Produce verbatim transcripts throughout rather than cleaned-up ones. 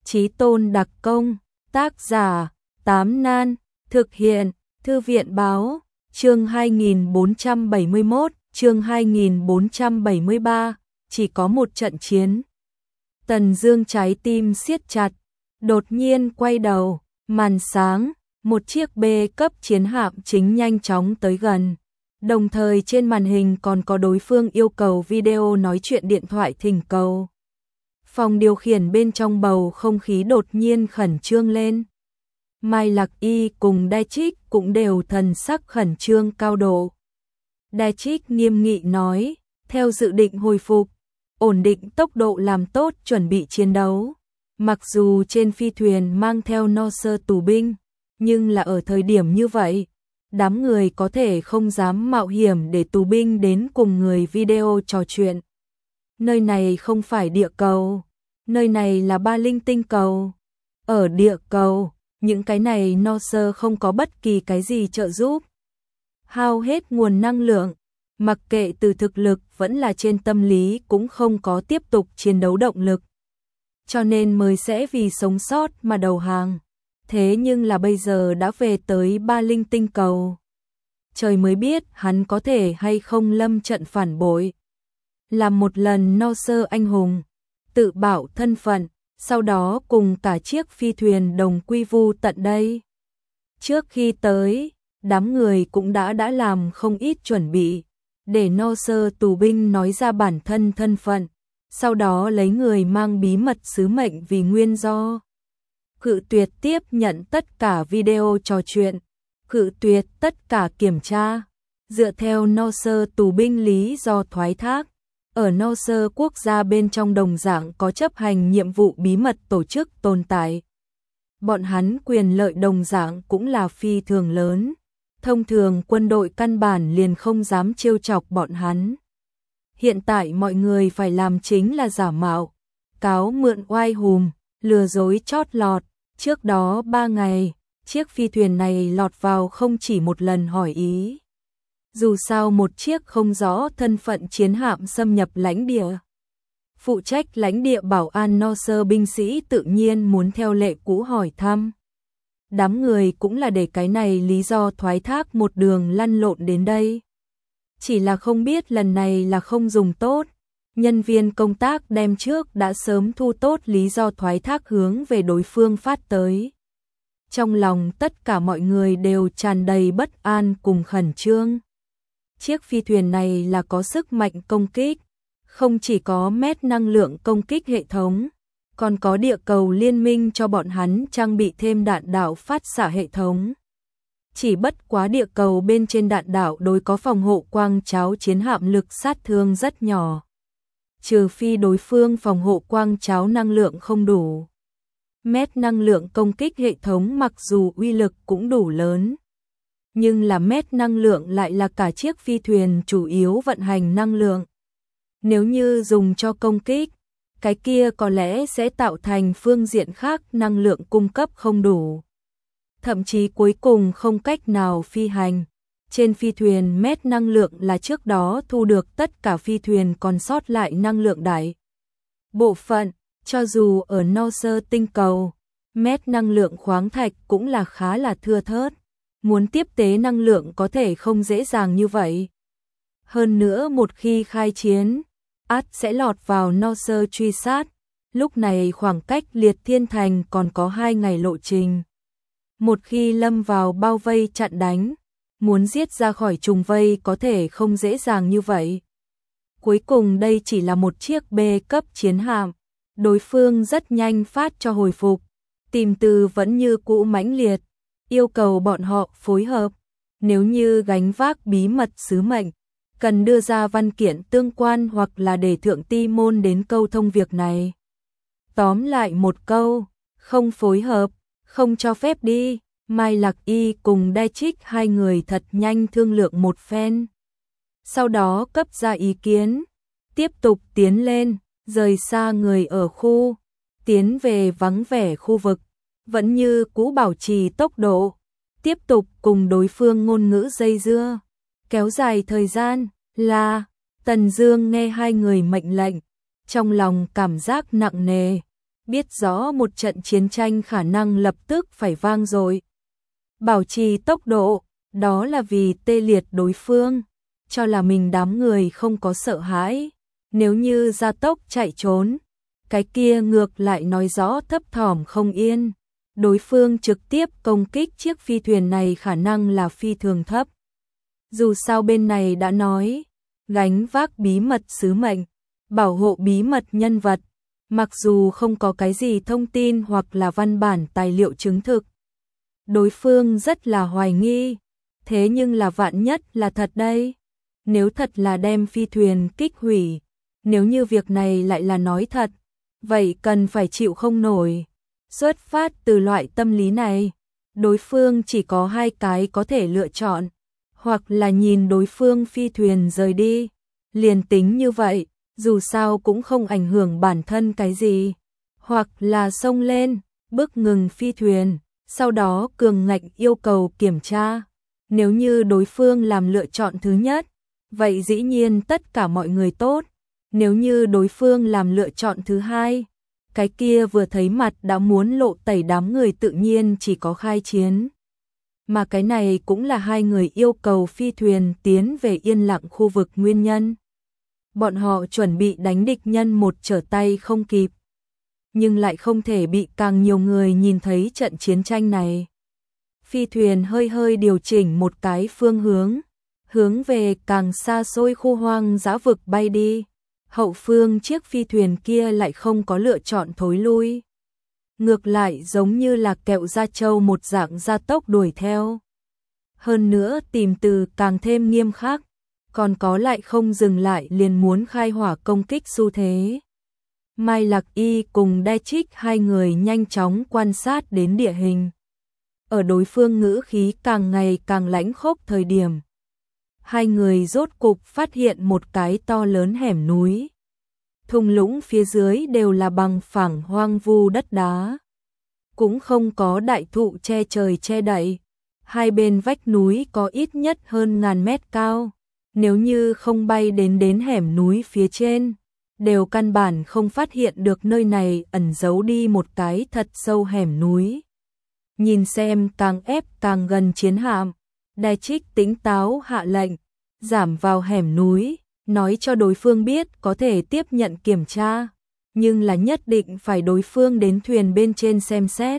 Chí Tôn đặc công, tác giả, Tám Nan, thực hiện, Thư viện báo, chương hai nghìn bốn trăm bảy mươi mốt, chương hai nghìn bốn trăm bảy mươi ba, chỉ có một trận chiến. Tần Dương trái tim siết chặt, đột nhiên quay đầu, màn sáng, một chiếc B cấp chiến hạm chính nhanh chóng tới gần. Đồng thời trên màn hình còn có đối phương yêu cầu video nói chuyện điện thoại thỉnh cầu. Phòng điều khiển bên trong bầu không khí đột nhiên khẩn trương lên. Mai Lạc Y cùng Đai Trích cũng đều thần sắc khẩn trương cao độ. Đai Trích nghiêm nghị nói, theo dự định hồi phục, ổn định tốc độ làm tốt chuẩn bị chiến đấu. Mặc dù trên phi thuyền mang theo no sơ tù binh, nhưng là ở thời điểm như vậy, đám người có thể không dám mạo hiểm để tù binh đến cùng người video trò chuyện. Nơi này không phải địa cầu, nơi này là Ba Linh tinh cầu. Ở địa cầu, những cái này no sơ không có bất kỳ cái gì trợ giúp. Hao hết nguồn năng lượng, mặc kệ từ thực lực vẫn là trên tâm lý cũng không có tiếp tục chiến đấu động lực. Cho nên mới sẽ vì sống sót mà đầu hàng. Thế nhưng là bây giờ đã về tới Ba Linh tinh cầu. Trời mới biết hắn có thể hay không lâm trận phản bội. Làm một lần no sơ anh hùng, tự bảo thân phận, sau đó cùng cả chiếc phi thuyền đồng quy vu tận đây. Trước khi tới, đám người cũng đã đã làm không ít chuẩn bị, để no sơ tù binh nói ra bản thân thân phận, sau đó lấy người mang bí mật sứ mệnh vì nguyên do. Cự tuyệt tiếp nhận tất cả video trò chuyện, cự tuyệt tất cả kiểm tra, dựa theo no sơ tù binh lý do thoái thác. Ở no sơ quốc gia bên trong đồng dạng có chấp hành nhiệm vụ bí mật tổ chức tồn tại. Bọn hắn quyền lợi đồng dạng cũng là phi thường lớn. Thông thường quân đội căn bản liền không dám trêu chọc bọn hắn. Hiện tại mọi người phải làm chính là giả mạo, cáo mượn oai hùm, lừa dối chót lọt. Trước đó ba ngày, chiếc phi thuyền này lọt vào không chỉ một lần hỏi ý. Dù sao một chiếc không rõ thân phận chiến hạm xâm nhập lãnh địa. Phụ trách lãnh địa bảo an no sơ binh sĩ tự nhiên muốn theo lệ cũ hỏi thăm. Đám người cũng là để cái này lý do thoái thác một đường lăn lộn đến đây. Chỉ là không biết lần này là không dùng tốt. Nhân viên công tác đem trước đã sớm thu tốt lý do thoái thác hướng về đối phương phát tới. Trong lòng tất cả mọi người đều tràn đầy bất an cùng khẩn trương. Chiếc phi thuyền này là có sức mạnh công kích, không chỉ có mét năng lượng công kích hệ thống, còn có địa cầu liên minh cho bọn hắn trang bị thêm đạn đạo phát xạ hệ thống. Chỉ bất quá địa cầu bên trên đạn đạo đối có phòng hộ quang cháo chiến hạm lực sát thương rất nhỏ. Trừ phi đối phương phòng hộ quang cháo năng lượng không đủ. Mét năng lượng công kích hệ thống mặc dù uy lực cũng đủ lớn, nhưng là mét năng lượng lại là cả chiếc phi thuyền chủ yếu vận hành năng lượng. Nếu như dùng cho công kích, cái kia có lẽ sẽ tạo thành phương diện khác năng lượng cung cấp không đủ. Thậm chí cuối cùng không cách nào phi hành. Trên phi thuyền mét năng lượng là trước đó thu được tất cả phi thuyền còn sót lại năng lượng đại bộ phận, cho dù ở no sơ tinh cầu, mét năng lượng khoáng thạch cũng là khá là thưa thớt. Muốn tiếp tế năng lượng có thể không dễ dàng như vậy. Hơn nữa một khi khai chiến, ắt sẽ lọt vào no sơ truy sát. Lúc này khoảng cách Liệt Thiên Thành còn có hai ngày lộ trình. Một khi lâm vào bao vây chặn đánh, muốn giết ra khỏi trùng vây có thể không dễ dàng như vậy. Cuối cùng đây chỉ là một chiếc B cấp chiến hạm. Đối phương rất nhanh phát cho hồi phục. Tìm từ vẫn như cũ mãnh liệt. Yêu cầu bọn họ phối hợp. Nếu như gánh vác bí mật sứ mệnh, cần đưa ra văn kiện tương quan hoặc là để thượng ti môn đến câu thông việc này. Tóm lại một câu, không phối hợp, không cho phép đi. Mai Lạc Y cùng Đai Trích hai người thật nhanh thương lượng một phen. Sau đó cấp ra ý kiến, tiếp tục tiến lên, rời xa người ở khu, tiến về vắng vẻ khu vực, vẫn như cũ bảo trì tốc độ, tiếp tục cùng đối phương ngôn ngữ dây dưa, kéo dài thời gian, là, Tần Dương nghe hai người mệnh lệnh, trong lòng cảm giác nặng nề, biết rõ một trận chiến tranh khả năng lập tức phải vang dội. Bảo trì tốc độ, đó là vì tê liệt đối phương, cho là mình đám người không có sợ hãi. Nếu như gia tốc chạy trốn, cái kia ngược lại nói rõ thấp thỏm không yên. Đối phương trực tiếp công kích chiếc phi thuyền này khả năng là phi thường thấp. Dù sao bên này đã nói, gánh vác bí mật sứ mệnh, bảo hộ bí mật nhân vật, mặc dù không có cái gì thông tin hoặc là văn bản tài liệu chứng thực. Đối phương rất là hoài nghi, thế nhưng là vạn nhất là thật đây. Nếu thật là đem phi thuyền kích hủy, nếu như việc này lại là nói thật, vậy cần phải chịu không nổi. Xuất phát từ loại tâm lý này, đối phương chỉ có hai cái có thể lựa chọn, hoặc là nhìn đối phương phi thuyền rời đi, liền tính như vậy, dù sao cũng không ảnh hưởng bản thân cái gì, hoặc là xông lên, bức ngừng phi thuyền, sau đó cường ngạnh yêu cầu kiểm tra. Nếu như đối phương làm lựa chọn thứ nhất, vậy dĩ nhiên tất cả mọi người tốt. Nếu như đối phương làm lựa chọn thứ hai, cái kia vừa thấy mặt đã muốn lộ tẩy đám người tự nhiên chỉ có khai chiến. Mà cái này cũng là hai người yêu cầu phi thuyền tiến về yên lặng khu vực nguyên nhân. Bọn họ chuẩn bị đánh địch nhân một trở tay không kịp, nhưng lại không thể bị càng nhiều người nhìn thấy trận chiến tranh này. Phi thuyền hơi hơi điều chỉnh một cái phương hướng, hướng về càng xa xôi khu hoang dã vực bay đi. Hậu phương chiếc phi thuyền kia lại không có lựa chọn thối lui. Ngược lại giống như là kẹo da trâu một dạng gia tốc đuổi theo. Hơn nữa tìm từ càng thêm nghiêm khắc, còn có lại không dừng lại liền muốn khai hỏa công kích xu thế. Mai Lạc Y cùng Đai Trích hai người nhanh chóng quan sát đến địa hình. Ở đối phương ngữ khí càng ngày càng lãnh khốc thời điểm, hai người rốt cục phát hiện một cái to lớn hẻm núi. Thung lũng phía dưới đều là bằng phẳng hoang vu đất đá, cũng không có đại thụ che trời che đậy. Hai bên vách núi có ít nhất hơn ngàn mét cao, nếu như không bay đến đến hẻm núi phía trên, đều căn bản không phát hiện được nơi này ẩn giấu đi một cái thật sâu hẻm núi. Nhìn xem càng ép càng gần chiến hạm, Đai Trích tỉnh táo hạ lệnh, giảm vào hẻm núi, nói cho đối phương biết có thể tiếp nhận kiểm tra, nhưng là nhất định phải đối phương đến thuyền bên trên xem xét.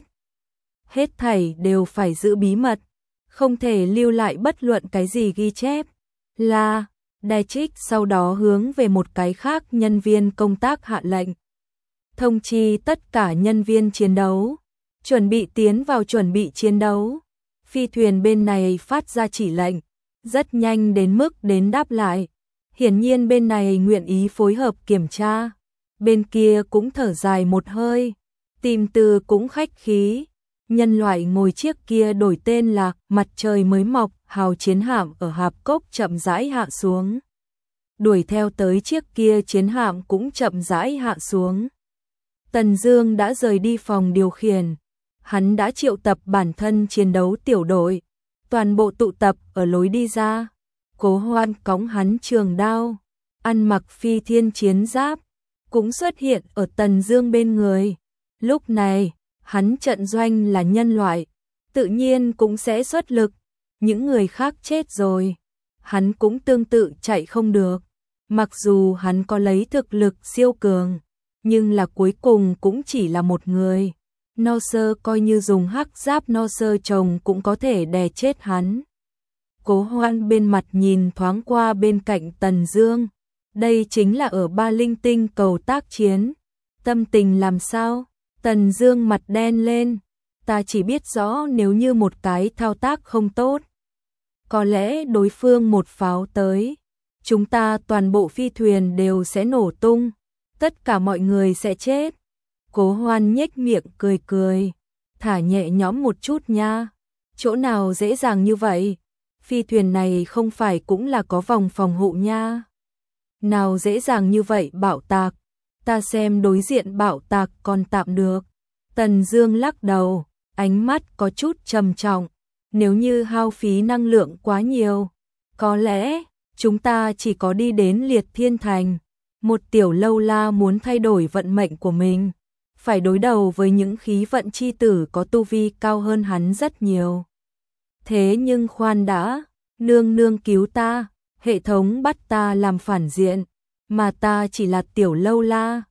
Hết thảy đều phải giữ bí mật, không thể lưu lại bất luận cái gì ghi chép. Là, Đai Trích sau đó hướng về một cái khác nhân viên công tác hạ lệnh. Thông chi tất cả nhân viên chiến đấu, chuẩn bị tiến vào chuẩn bị chiến đấu. Phi thuyền bên này phát ra chỉ lệnh, rất nhanh đến mức đến đáp lại. Hiển nhiên bên này nguyện ý phối hợp kiểm tra, bên kia cũng thở dài một hơi, tìm từ cũng khách khí. Nhân loại ngồi chiếc kia đổi tên là Mặt Trời Mới Mọc, hào chiến hạm ở hạp cốc chậm rãi hạ xuống. Đuổi theo tới chiếc kia chiến hạm cũng chậm rãi hạ xuống. Tần Dương đã rời đi phòng điều khiển, hắn đã triệu tập bản thân chiến đấu tiểu đội, toàn bộ tụ tập ở lối đi ra. Cố Hoan cõng hắn trường đao, ăn mặc phi thiên chiến giáp, cũng xuất hiện ở Tần Dương bên người. Lúc này, hắn trận doanh là nhân loại, tự nhiên cũng sẽ xuất lực. Những người khác chết rồi, hắn cũng tương tự chạy không được. Mặc dù hắn có lấy thực lực siêu cường, nhưng là cuối cùng cũng chỉ là một người. No Sơ coi như dùng hắc giáp No Sơ chồng cũng có thể đè chết hắn. Cố Hoan bên mặt nhìn thoáng qua bên cạnh Tần Dương, đây chính là ở Ba Linh Tinh cầu tác chiến. Tâm tình làm sao? Tần Dương mặt đen lên, ta chỉ biết rõ nếu như một cái thao tác không tốt, có lẽ đối phương một pháo tới, chúng ta toàn bộ phi thuyền đều sẽ nổ tung, tất cả mọi người sẽ chết. Cố Hoan nhếch miệng cười cười, thả nhẹ nhõm một chút nha, chỗ nào dễ dàng như vậy, phi thuyền này không phải cũng là có vòng phòng hộ nha. Nào dễ dàng như vậy bạo tạc, ta xem đối diện bạo tạc còn tạm được. Tần Dương lắc đầu, ánh mắt có chút trầm trọng, nếu như hao phí năng lượng quá nhiều, có lẽ chúng ta chỉ có đi đến Liệt Thiên Thành. Một tiểu lâu la muốn thay đổi vận mệnh của mình, phải đối đầu với những khí vận chi tử có tu vi cao hơn hắn rất nhiều. Thế nhưng khoan đã, nương nương cứu ta, hệ thống bắt ta làm phản diện, mà ta chỉ là tiểu lâu la,